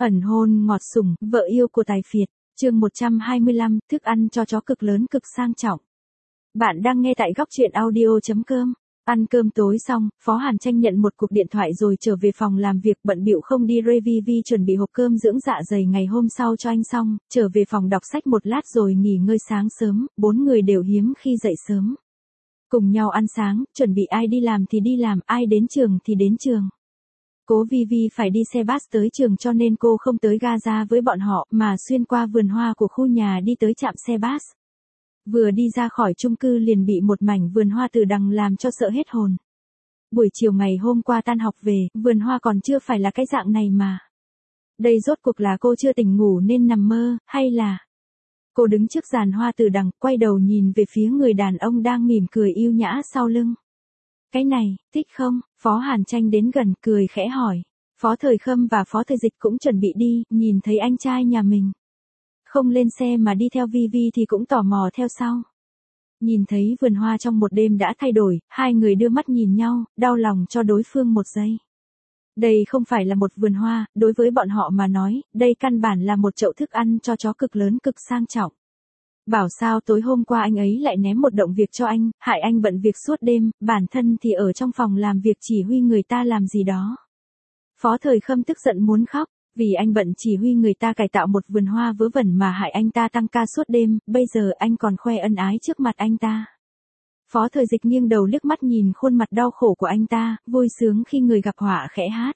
Ẩn hôn ngọt sủng, vợ yêu của tài phiệt, chương 125, thức ăn cho chó cực lớn cực sang trọng. Bạn đang nghe tại góc truyện audio.com. Ăn cơm tối xong, Phó Hàn Tranh nhận một cuộc điện thoại rồi trở về phòng làm việc, bận bịu không đi Revivi chuẩn bị hộp cơm dưỡng dạ dày ngày hôm sau cho anh xong, trở về phòng đọc sách một lát rồi nghỉ ngơi sáng sớm, 4 người đều hiếm khi dậy sớm. Cùng nhau ăn sáng, chuẩn bị ai đi làm thì đi làm, ai đến trường thì đến trường. Cố Vivi phải đi xe bus tới trường cho nên cô không tới Gaza với bọn họ mà xuyên qua vườn hoa của khu nhà đi tới trạm xe bus. Vừa đi ra khỏi chung cư liền bị một mảnh vườn hoa từ đằng làm cho sợ hết hồn. Buổi chiều ngày hôm qua tan học về, vườn hoa còn chưa phải là cái dạng này mà. Đây rốt cuộc là cô chưa tỉnh ngủ nên nằm mơ, hay là... Cô đứng trước giàn hoa từ đằng, quay đầu nhìn về phía người đàn ông đang mỉm cười yêu nhã sau lưng. Cái này, thích không? Phó Hàn Tranh đến gần cười khẽ hỏi. Phó Thời Khâm và Phó Thời Dịch cũng chuẩn bị đi, nhìn thấy anh trai nhà mình. Không lên xe mà đi theo Vivi thì cũng tò mò theo sau. Nhìn thấy vườn hoa trong một đêm đã thay đổi, hai người đưa mắt nhìn nhau, đau lòng cho đối phương một giây. Đây không phải là một vườn hoa, đối với bọn họ mà nói, đây căn bản là một chậu thức ăn cho chó cực lớn cực sang trọng. Bảo sao tối hôm qua anh ấy lại ném một động việc cho anh, hại anh bận việc suốt đêm, bản thân thì ở trong phòng làm việc chỉ huy người ta làm gì đó. Phó Thời Khâm tức giận muốn khóc, vì anh bận chỉ huy người ta cải tạo một vườn hoa vớ vẩn mà hại anh ta tăng ca suốt đêm, bây giờ anh còn khoe ân ái trước mặt anh ta. Phó Thời Dịch nghiêng đầu liếc mắt nhìn khuôn mặt đau khổ của anh ta, vui sướng khi người gặp họa khẽ hát.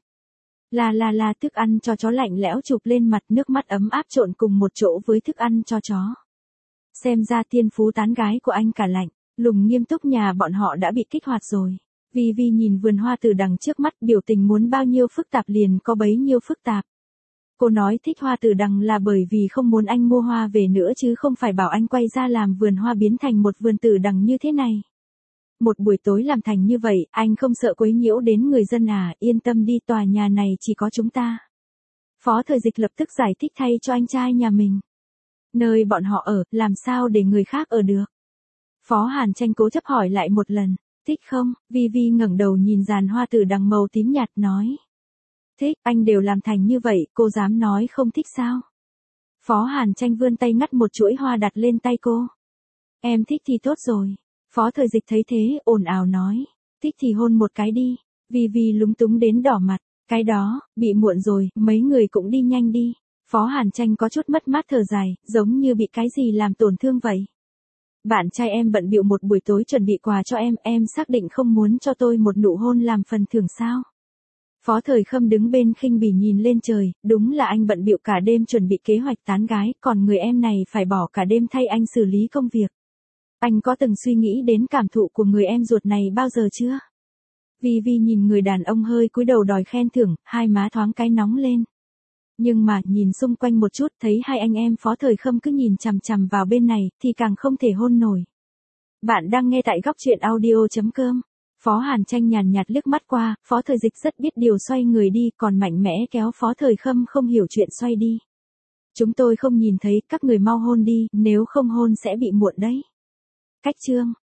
La thức ăn cho chó lạnh lẽo chụp lên mặt, nước mắt ấm áp trộn cùng một chỗ với thức ăn cho chó. Xem ra tiên phú tán gái của anh cả lạnh, lùng nghiêm túc nhà bọn họ đã bị kích hoạt rồi. Vivi nhìn vườn hoa từ đằng trước mắt, biểu tình muốn bao nhiêu phức tạp liền có bấy nhiêu phức tạp. Cô nói thích hoa từ đằng là bởi vì không muốn anh mua hoa về nữa chứ không phải bảo anh quay ra làm vườn hoa biến thành một vườn từ đằng như thế này. Một buổi tối làm thành như vậy, anh không sợ quấy nhiễu đến người dân à, yên tâm đi, tòa nhà này chỉ có chúng ta. Phó Thời Dịch lập tức giải thích thay cho anh trai nhà mình. Nơi bọn họ ở, làm sao để người khác ở được? Phó Hàn Tranh cố chấp hỏi lại một lần, thích không? Vivi ngẩng đầu nhìn giàn hoa từ đằng màu tím nhạt nói. Thích, anh đều làm thành như vậy, cô dám nói không thích sao? Phó Hàn Tranh vươn tay ngắt một chuỗi hoa đặt lên tay cô. Em thích thì tốt rồi. Phó Thời Dịch thấy thế, ồn ào nói. Thích thì hôn một cái đi. Vivi lúng túng đến đỏ mặt. Cái đó, bị muộn rồi, mấy người cũng đi nhanh đi. Phó Hàn Tranh có chút mất mát thở dài, giống như bị cái gì làm tổn thương vậy. Bạn trai em bận bịu một buổi tối chuẩn bị quà cho em xác định không muốn cho tôi một nụ hôn làm phần thưởng sao? Phó Thời Khâm đứng bên khinh bỉ nhìn lên trời, đúng là anh bận bịu cả đêm chuẩn bị kế hoạch tán gái, còn người em này phải bỏ cả đêm thay anh xử lý công việc. Anh có từng suy nghĩ đến cảm thụ của người em ruột này bao giờ chưa? Vivi nhìn người đàn ông hơi cúi đầu đòi khen thưởng, hai má thoáng cái nóng lên. Nhưng mà, nhìn xung quanh một chút, thấy hai anh em Phó Thời Khâm cứ nhìn chằm chằm vào bên này, thì càng không thể hôn nổi. Bạn đang nghe tại góc truyện audio.com. Phó Hàn Tranh nhàn nhạt liếc mắt qua, Phó Thời Dịch rất biết điều xoay người đi, còn mạnh mẽ kéo Phó Thời Khâm không hiểu chuyện xoay đi. Chúng tôi không nhìn thấy, các người mau hôn đi, nếu không hôn sẽ bị muộn đấy. Cách chương.